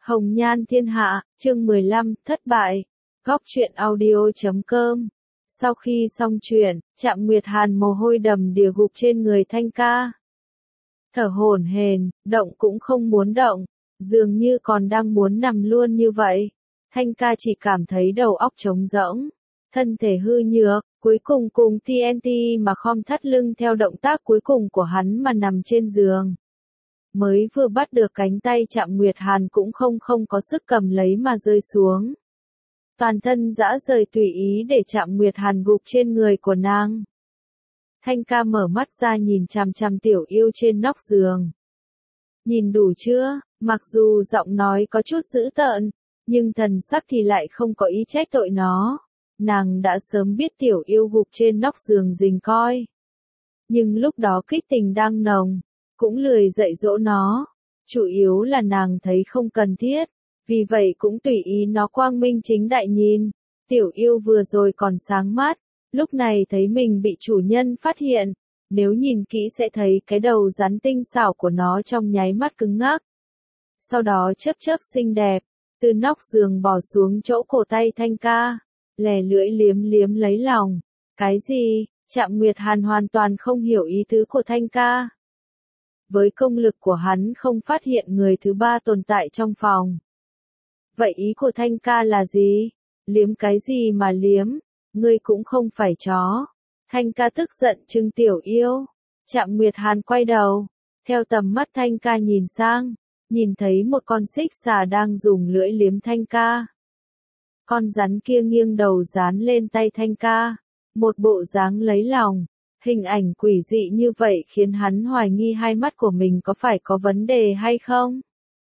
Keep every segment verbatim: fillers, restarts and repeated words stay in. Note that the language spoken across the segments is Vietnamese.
Hồng Nhan Thiên Hạ, chương mười lăm, thất bại. Góc truyện audio chấm com. Sau khi xong chuyện, Trạm Nguyệt Hàn mồ hôi đầm đìa gục trên người Thanh Ca. Thở hổn hển, động cũng không muốn động, dường như còn đang muốn nằm luôn như vậy. Thanh Ca chỉ cảm thấy đầu óc trống rỗng, thân thể hư nhược, cuối cùng cùng tê en tê mà khom thắt lưng theo động tác cuối cùng của hắn mà nằm trên giường. Mới vừa bắt được cánh tay Trạm Nguyệt Hàn cũng không không có sức cầm lấy mà rơi xuống. Toàn thân dã rời tùy ý để Trạm Nguyệt Hàn gục trên người của nàng. Thanh Ca mở mắt ra nhìn chằm chằm Tiểu Yêu trên nóc giường. Nhìn đủ chưa? Mặc dù giọng nói có chút dữ tợn, nhưng thần sắc thì lại không có ý trách tội nó. Nàng đã sớm biết Tiểu Yêu gục trên nóc giường rình coi. Nhưng lúc đó kích tình đang nồng, cũng lười dạy dỗ nó. Chủ yếu là nàng thấy không cần thiết, vì vậy cũng tùy ý nó quang minh chính đại nhìn. Tiểu Yêu vừa rồi còn sáng mắt, lúc này thấy mình bị chủ nhân phát hiện, nếu nhìn kỹ sẽ thấy cái đầu rắn tinh xảo của nó trong nháy mắt cứng ngắc. Sau đó chớp chớp xinh đẹp, từ nóc giường bò xuống chỗ cổ tay Thanh Ca, lè lưỡi liếm liếm lấy lòng. Cái gì? Trạm Nguyệt Hàn hoàn toàn không hiểu ý tứ của Thanh Ca. Với công lực của hắn không phát hiện người thứ ba tồn tại trong phòng. Vậy ý của Thanh Ca là gì? Liếm cái gì mà liếm? Ngươi cũng không phải chó. Thanh Ca tức giận trừng Tiểu Yêu. Trạm Nguyệt Hàn quay đầu, theo tầm mắt Thanh Ca nhìn sang, nhìn thấy một con xích xà đang dùng lưỡi liếm Thanh Ca. Con rắn kia nghiêng đầu dán lên tay Thanh Ca, một bộ dáng lấy lòng. Hình ảnh quỷ dị như vậy khiến hắn hoài nghi hai mắt của mình có phải có vấn đề hay không?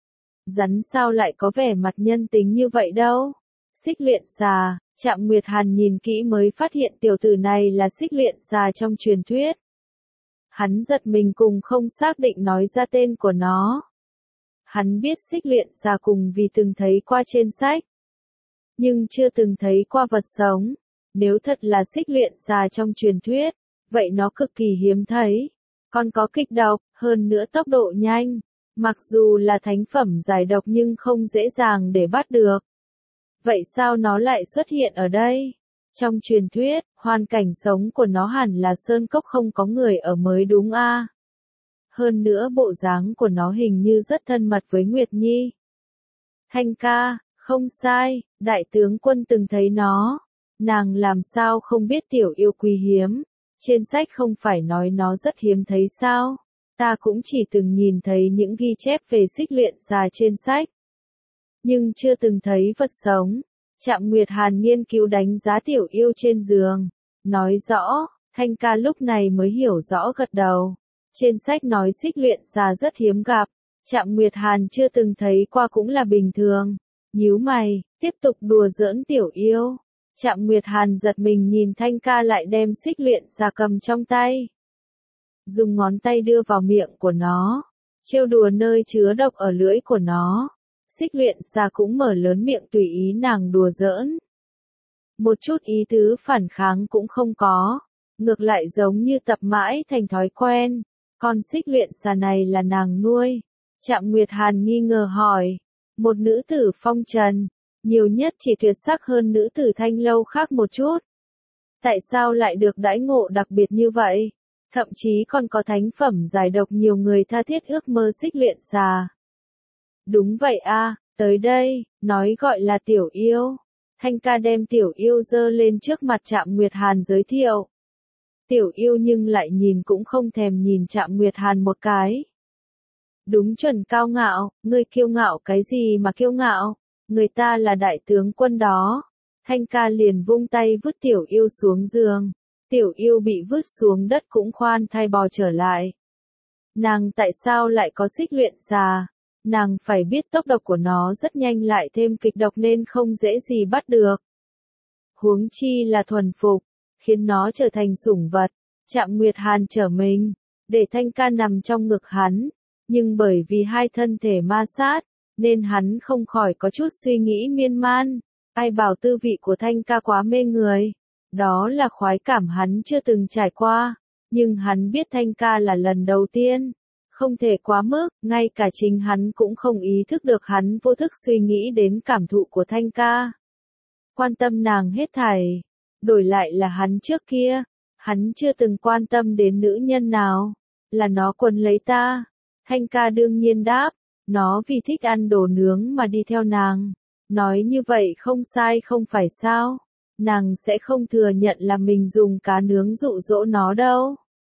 Rắn sao lại có vẻ mặt nhân tính như vậy đâu? Xích luyện xà. Trạm Nguyệt Hàn nhìn kỹ mới phát hiện tiểu tử này là xích luyện xà trong truyền thuyết. Hắn giật mình cùng không xác định nói ra tên của nó. Hắn biết xích luyện xà cùng vì từng thấy qua trên sách, nhưng chưa từng thấy qua vật sống. Nếu thật là xích luyện xà trong truyền thuyết, vậy nó cực kỳ hiếm thấy. Còn có kịch độc, hơn nữa tốc độ nhanh. Mặc dù là thánh phẩm giải độc nhưng không dễ dàng để bắt được. Vậy sao nó lại xuất hiện ở đây? Trong truyền thuyết, hoàn cảnh sống của nó hẳn là sơn cốc không có người ở mới đúng a? À? Hơn nữa bộ dáng của nó hình như rất thân mật với Nguyệt Nhi. Thanh Ca, không sai, đại tướng quân từng thấy nó. Nàng làm sao không biết Tiểu Yêu quý hiếm? Trên sách không phải nói nó rất hiếm thấy sao? Ta cũng chỉ từng nhìn thấy những ghi chép về xích luyện xà trên sách, nhưng chưa từng thấy vật sống. Trạm Nguyệt Hàn nghiên cứu đánh giá Tiểu Yêu trên giường, nói rõ. Thanh Ca lúc này mới hiểu rõ gật đầu. Trên sách nói xích luyện xà rất hiếm gặp, Trạm Nguyệt Hàn chưa từng thấy qua cũng là bình thường. Nhíu mày, tiếp tục đùa giỡn Tiểu Yêu. Trạm Nguyệt Hàn giật mình nhìn Thanh Ca lại đem xích luyện xà cầm trong tay, dùng ngón tay đưa vào miệng của nó, trêu đùa nơi chứa độc ở lưỡi của nó. Xích luyện xà cũng mở lớn miệng tùy ý nàng đùa giỡn. Một chút ý tứ phản kháng cũng không có, ngược lại giống như tập mãi thành thói quen. Con xích luyện xà này là nàng nuôi? Trạm Nguyệt Hàn nghi ngờ hỏi. Một nữ tử phong trần, nhiều nhất chỉ tuyệt sắc hơn nữ tử thanh lâu khác một chút. Tại sao lại được đãi ngộ đặc biệt như vậy? Thậm chí còn có thánh phẩm giải độc nhiều người tha thiết ước mơ xích luyện xà. Đúng vậy a, tới đây, nói gọi là Tiểu Yêu. Thanh Ca đem Tiểu Yêu dơ lên trước mặt Trạm Nguyệt Hàn giới thiệu. Tiểu Yêu nhưng lại nhìn cũng không thèm nhìn Trạm Nguyệt Hàn một cái. Đúng chuẩn cao ngạo, ngươi kiêu ngạo cái gì mà kiêu ngạo, người ta là đại tướng quân đó. Thanh Ca liền vung tay vứt Tiểu Yêu xuống giường. Tiểu Yêu bị vứt xuống đất cũng khoan thai bò trở lại. Nàng tại sao lại có xích luyện xà? Nàng phải biết tốc độ của nó rất nhanh lại thêm kịch độc nên không dễ gì bắt được. Huống chi là thuần phục, khiến nó trở thành sủng vật. Trạm Nguyệt Hàn trở mình, để Thanh Ca nằm trong ngực hắn, nhưng bởi vì hai thân thể ma sát, nên hắn không khỏi có chút suy nghĩ miên man. Ai bảo tư vị của Thanh Ca quá mê người, đó là khoái cảm hắn chưa từng trải qua, nhưng hắn biết Thanh Ca là lần đầu tiên. Không thể quá mức, ngay cả chính hắn cũng không ý thức được hắn vô thức suy nghĩ đến cảm thụ của Thanh ca. Quan tâm nàng hết thảy, đổi lại là hắn trước kia, hắn chưa từng quan tâm đến nữ nhân nào, là nó quấn lấy ta. Thanh ca đương nhiên đáp, nó vì thích ăn đồ nướng mà đi theo nàng. Nói như vậy không sai không phải sao, nàng sẽ không thừa nhận là mình dùng cá nướng dụ dỗ nó đâu.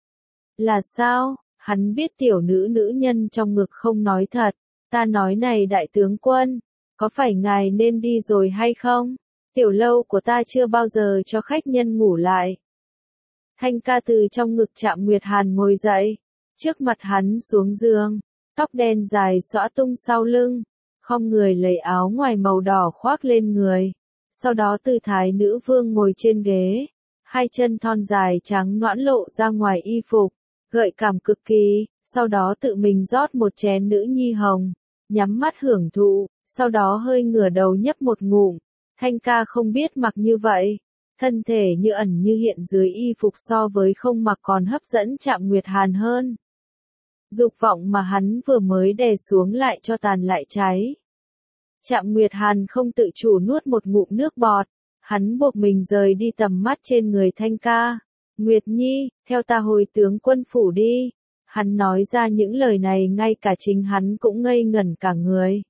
Là sao? Hắn biết tiểu nữ nữ nhân trong ngực không nói thật. Ta nói này đại tướng quân, có phải ngài nên đi rồi hay không? Tiểu lâu của ta chưa bao giờ cho khách nhân ngủ lại. Thanh ca từ trong ngực Trạm Nguyệt Hàn ngồi dậy, trước mặt hắn xuống giường, tóc đen dài xõa tung sau lưng, khom người lấy áo ngoài màu đỏ khoác lên người. Sau đó tư thái nữ vương ngồi trên ghế, hai chân thon dài trắng nõn lộ ra ngoài y phục, gợi cảm cực kỳ, sau đó tự mình rót một chén nữ nhi hồng, nhắm mắt hưởng thụ, sau đó hơi ngửa đầu nhấp một ngụm. Thanh ca không biết mặc như vậy, thân thể như ẩn như hiện dưới y phục so với không mặc còn hấp dẫn Trạm Nguyệt Hàn hơn. Dục vọng mà hắn vừa mới đè xuống lại cho tàn lại cháy. Trạm Nguyệt Hàn không tự chủ nuốt một ngụm nước bọt, hắn buộc mình rời đi tầm mắt trên người Thanh ca. Nguyệt Nhi, theo ta hồi tướng quân phủ đi. Hắn nói ra những lời này ngay cả chính hắn cũng ngây ngẩn cả người.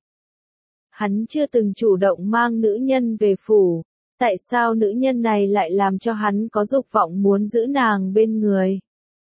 Hắn chưa từng chủ động mang nữ nhân về phủ, tại sao nữ nhân này lại làm cho hắn có dục vọng muốn giữ nàng bên người?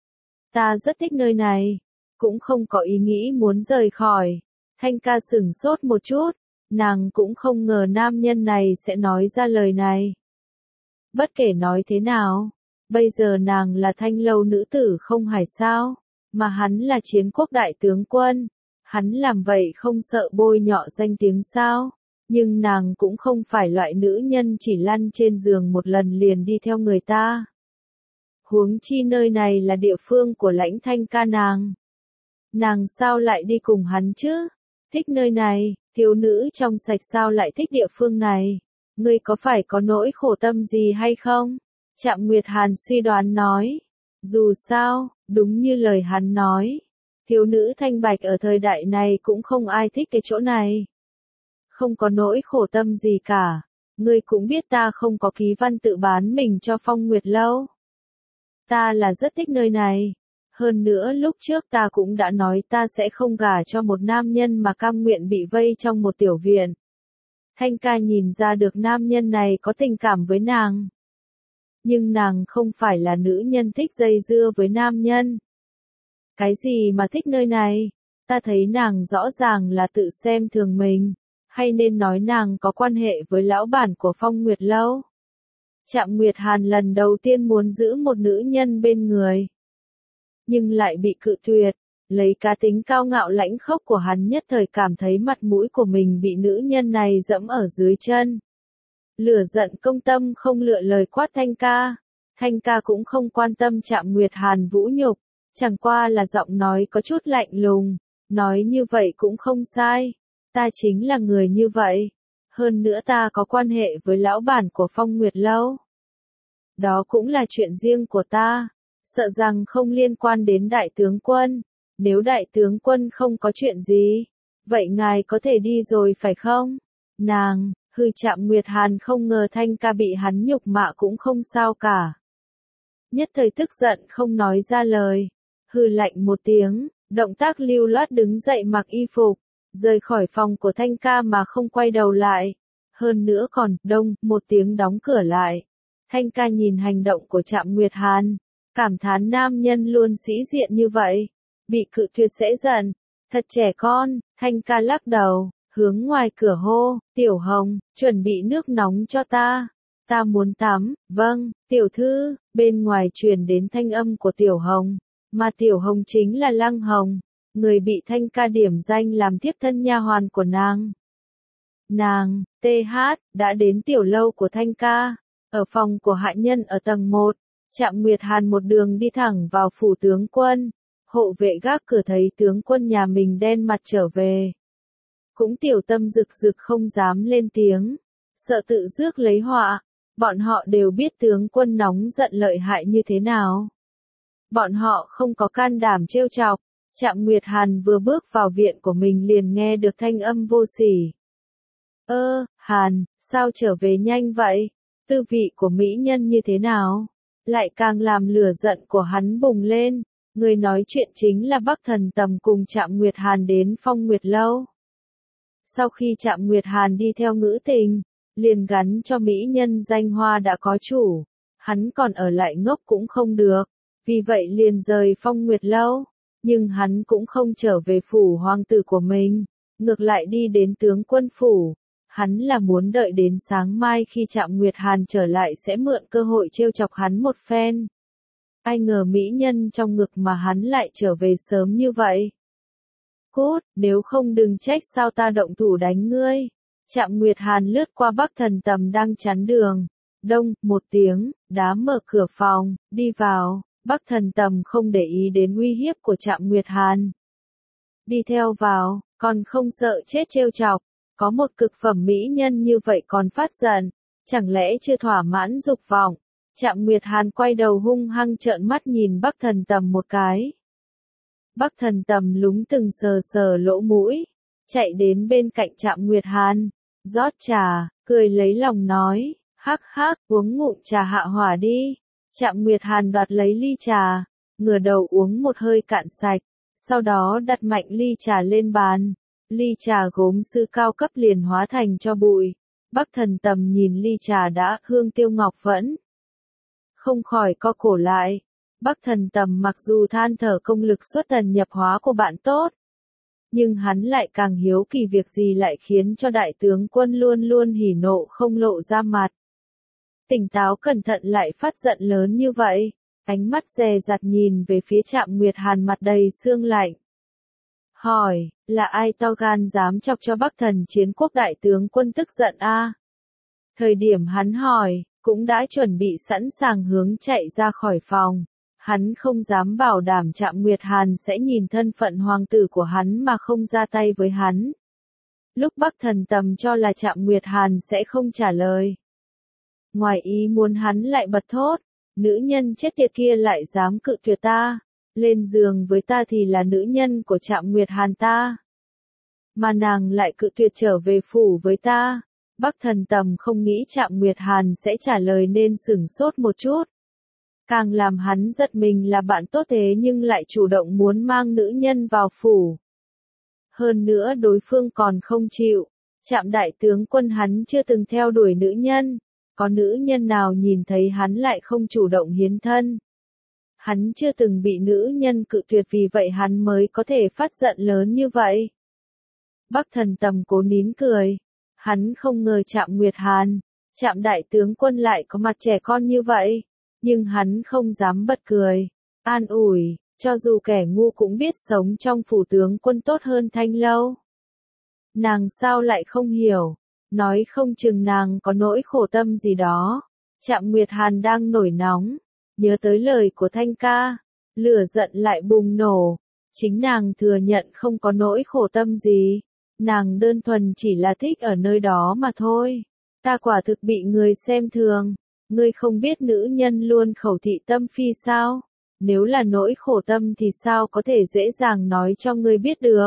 Ta rất thích nơi này, cũng không có ý nghĩ muốn rời khỏi. Thanh ca sửng sốt một chút, nàng cũng không ngờ nam nhân này sẽ nói ra lời này. Bất kể nói thế nào, bây giờ nàng là Thanh lâu nữ tử không phải sao, mà hắn là Chiến quốc đại tướng quân. Hắn làm vậy không sợ bôi nhọ danh tiếng sao, nhưng nàng cũng không phải loại nữ nhân chỉ lăn trên giường một lần liền đi theo người ta. Huống chi nơi này là địa phương của Lãnh Thanh ca nàng. Nàng sao lại đi cùng hắn chứ? Thích nơi này, thiếu nữ trong sạch sao lại thích địa phương này? Ngươi có phải có nỗi khổ tâm gì hay không? Trạm Nguyệt Hàn suy đoán nói. Dù sao, đúng như lời hắn nói. Thiếu nữ thanh bạch ở thời đại này cũng không ai thích cái chỗ này. Không có nỗi khổ tâm gì cả. Ngươi cũng biết ta không có ký văn tự bán mình cho Phong Nguyệt lâu. Ta là rất thích nơi này. Hơn nữa lúc trước ta cũng đã nói ta sẽ không gả cho một nam nhân mà cam nguyện bị vây trong một tiểu viện. Thanh ca nhìn ra được nam nhân này có tình cảm với nàng. Nhưng nàng không phải là nữ nhân thích dây dưa với nam nhân. Cái gì mà thích nơi này? Ta thấy nàng rõ ràng là tự xem thường mình. Hay nên nói nàng có quan hệ với lão bản của Phong Nguyệt lâu? Trạm Nguyệt Hàn lần đầu tiên muốn giữ một nữ nhân bên người. Nhưng lại bị cự tuyệt. Lấy cá tính cao ngạo lãnh khốc của hắn nhất thời cảm thấy mặt mũi của mình bị nữ nhân này dẫm ở dưới chân. Lửa giận công tâm không lựa lời quát Thanh ca. Thanh ca cũng không quan tâm Trạm Nguyệt Hàn vũ nhục. Chẳng qua là giọng nói có chút lạnh lùng, nói như vậy cũng không sai, ta chính là người như vậy, hơn nữa ta có quan hệ với lão bản của Phong Nguyệt lâu. Đó cũng là chuyện riêng của ta, sợ rằng không liên quan đến đại tướng quân, nếu đại tướng quân không có chuyện gì, vậy ngài có thể đi rồi phải không? Nàng, hư Trạm Nguyệt Hàn không ngờ Thanh ca bị hắn nhục mạ cũng không sao cả. Nhất thời tức giận không nói ra lời. Hừ lạnh một tiếng, động tác lưu loát đứng dậy mặc y phục, rời khỏi phòng của Thanh ca mà không quay đầu lại. Hơn nữa còn, đông, một tiếng đóng cửa lại. Thanh ca nhìn hành động của Trạm Nguyệt Hàn, cảm thán nam nhân luôn sĩ diện như vậy, bị cự tuyệt sẽ giận, thật trẻ con. Thanh ca lắc đầu, hướng ngoài cửa hô, Tiểu Hồng, chuẩn bị nước nóng cho ta. Ta muốn tắm. Vâng, tiểu thư. Bên ngoài truyền đến thanh âm của Tiểu Hồng. Mà Tiểu Hồng chính là Lăng Hồng, người bị Thanh ca điểm danh làm thiếp thân nha hoàn của nàng. Nàng, tê hát, đã đến tiểu lâu của Thanh ca, ở phòng của hạ nhân ở tầng một. Trạm Nguyệt Hàn một đường đi thẳng vào phủ tướng quân. Hộ vệ gác cửa thấy tướng quân nhà mình đen mặt trở về. Cũng tiểu tâm rực rực không dám lên tiếng, sợ tự rước lấy họa. Bọn họ đều biết tướng quân nóng giận lợi hại như thế nào. Bọn họ không có can đảm trêu chọc, Trạm Nguyệt Hàn vừa bước vào viện của mình liền nghe được thanh âm vô sỉ. Ơ, Hàn, sao trở về nhanh vậy? Tư vị của mỹ nhân như thế nào? Lại càng làm lửa giận của hắn bùng lên. Người nói chuyện chính là Bắc Thần Tầm cùng Trạm Nguyệt Hàn đến Phong Nguyệt Lâu. Sau khi Trạm Nguyệt Hàn đi theo ngữ tình, liền gắn cho mỹ nhân danh hoa đã có chủ. Hắn còn ở lại ngốc cũng không được, vì vậy liền rời Phong Nguyệt Lâu. Nhưng hắn cũng không trở về phủ hoàng tử của mình, ngược lại đi đến tướng quân phủ. Hắn là muốn đợi đến sáng mai khi Trạm Nguyệt Hàn trở lại sẽ mượn cơ hội trêu chọc hắn một phen. Ai ngờ mỹ nhân trong ngực mà hắn lại trở về sớm như vậy. Cút, nếu không đừng trách sao ta động thủ đánh ngươi. Trạm Nguyệt Hàn lướt qua Bắc Thần Tầm đang chắn đường. Đông, một tiếng, đá mở cửa phòng, đi vào. Bắc Thần Tầm không để ý đến uy hiếp của Trạm Nguyệt Hàn. Đi theo vào, còn không sợ chết trêu chọc. Có một cực phẩm mỹ nhân như vậy còn phát giận, chẳng lẽ chưa thỏa mãn dục vọng. Trạm Nguyệt Hàn quay đầu hung hăng trợn mắt nhìn Bắc Thần Tầm một cái. Bắc Thần Tầm lúng từng sờ sờ lỗ mũi, chạy đến bên cạnh Trạm Nguyệt Hàn, rót trà, cười lấy lòng nói, hắc hắc, uống ngụm trà hạ hỏa đi. Trạm Nguyệt Hàn đoạt lấy ly trà, ngửa đầu uống một hơi cạn sạch, sau đó đặt mạnh ly trà lên bàn. Ly trà gốm sư cao cấp liền hóa thành cho bụi. Bắc Thần Tầm nhìn ly trà đã hương tiêu ngọc vẫn. Không khỏi co cổ lại. Bắc Thần Tầm mặc dù than thở công lực xuất thần nhập hóa của bạn tốt. Nhưng hắn lại càng hiếu kỳ việc gì lại khiến cho đại tướng quân luôn luôn hỉ nộ không lộ ra mặt. Tỉnh táo cẩn thận lại phát giận lớn như vậy. Ánh mắt dè dặt nhìn về phía Trạm Nguyệt Hàn mặt đầy sương lạnh. Hỏi, là ai to gan dám chọc cho Bắc Thần Chiến Quốc đại tướng quân tức giận a? Thời điểm hắn hỏi, cũng đã chuẩn bị sẵn sàng hướng chạy ra khỏi phòng. Hắn không dám bảo đảm Trạm Nguyệt Hàn sẽ nhìn thân phận hoàng tử của hắn mà không ra tay với hắn. Lúc Bắc Thần Tầm cho là Trạm Nguyệt Hàn sẽ không trả lời. Ngoài ý muốn hắn lại bật thốt, nữ nhân chết tiệt kia lại dám cự tuyệt ta. Lên giường với ta thì là nữ nhân của Trạm Nguyệt Hàn ta. Mà nàng lại cự tuyệt trở về phủ với ta. Bắc Thần Tầm không nghĩ Trạm Nguyệt Hàn sẽ trả lời nên sửng sốt một chút. Càng làm hắn giật mình là bạn tốt thế nhưng lại chủ động muốn mang nữ nhân vào phủ. Hơn nữa đối phương còn không chịu. Trạm đại tướng quân hắn chưa từng theo đuổi nữ nhân. Có nữ nhân nào nhìn thấy hắn lại không chủ động hiến thân. Hắn chưa từng bị nữ nhân cự tuyệt vì vậy hắn mới có thể phát giận lớn như vậy. Bắc Thần Tầm cố nín cười. Hắn không ngờ Trạm Nguyệt Hàn, Trạm đại tướng quân lại có mặt trẻ con như vậy. Nhưng hắn không dám bật cười. An ủi, cho dù kẻ ngu cũng biết sống trong phủ tướng quân tốt hơn Thanh Lâu. Nàng sao lại không hiểu. Nói không chừng nàng có nỗi khổ tâm gì đó. Trạm Nguyệt Hàn đang nổi nóng. Nhớ tới lời của Thanh ca, lửa giận lại bùng nổ. Chính nàng thừa nhận không có nỗi khổ tâm gì. Nàng đơn thuần chỉ là thích ở nơi đó mà thôi. Ta quả thực bị người xem thường. Ngươi không biết nữ nhân luôn khẩu thị tâm phi sao? Nếu là nỗi khổ tâm thì sao có thể dễ dàng nói cho ngươi biết được?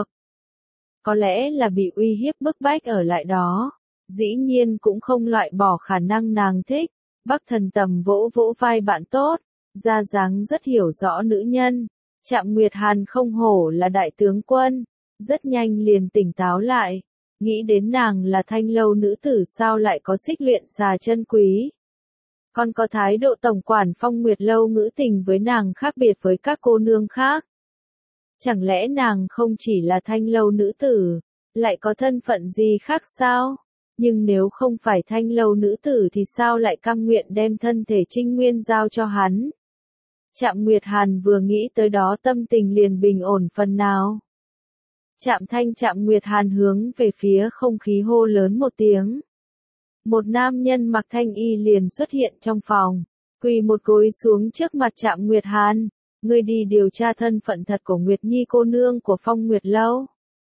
Có lẽ là bị uy hiếp bức bách ở lại đó. Dĩ nhiên cũng không loại bỏ khả năng nàng thích. Bắc Thần Tầm vỗ vỗ vai bạn tốt, ra dáng rất hiểu rõ nữ nhân. Trạm Nguyệt Hàn không hổ là đại tướng quân, rất nhanh liền tỉnh táo lại. Nghĩ đến nàng là Thanh Lâu nữ tử sao lại có xích luyện xà chân quý. Còn có thái độ tổng quản Phong Nguyệt Lâu ngữ tình với nàng khác biệt với các cô nương khác. Chẳng lẽ nàng không chỉ là Thanh Lâu nữ tử, lại có thân phận gì khác sao? Nhưng nếu không phải Thanh Lâu nữ tử thì sao lại cam nguyện đem thân thể Trinh Nguyên giao cho hắn? Trạm Nguyệt Hàn vừa nghĩ tới đó tâm tình liền bình ổn phần nào. Trạm Thanh Trạm Nguyệt Hàn hướng về phía không khí hô lớn một tiếng. Một nam nhân mặc thanh y liền xuất hiện trong phòng, quỳ một gối xuống trước mặt Trạm Nguyệt Hàn. Ngươi đi điều tra thân phận thật của Nguyệt Nhi cô nương của Phong Nguyệt Lâu.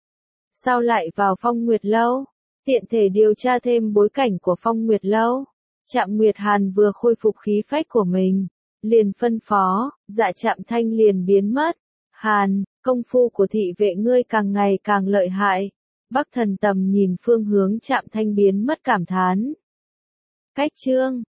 Sao lại vào Phong Nguyệt Lâu? Tiện thể điều tra thêm bối cảnh của Phong Nguyệt Lâu. Trạm Nguyệt Hàn vừa khôi phục khí phách của mình, liền phân phó, dạ Trạm Thanh liền biến mất. Hàn, công phu của thị vệ ngươi càng ngày càng lợi hại. Bắc Thần Tầm nhìn phương hướng Trạm Thanh biến mất cảm thán. Cách chương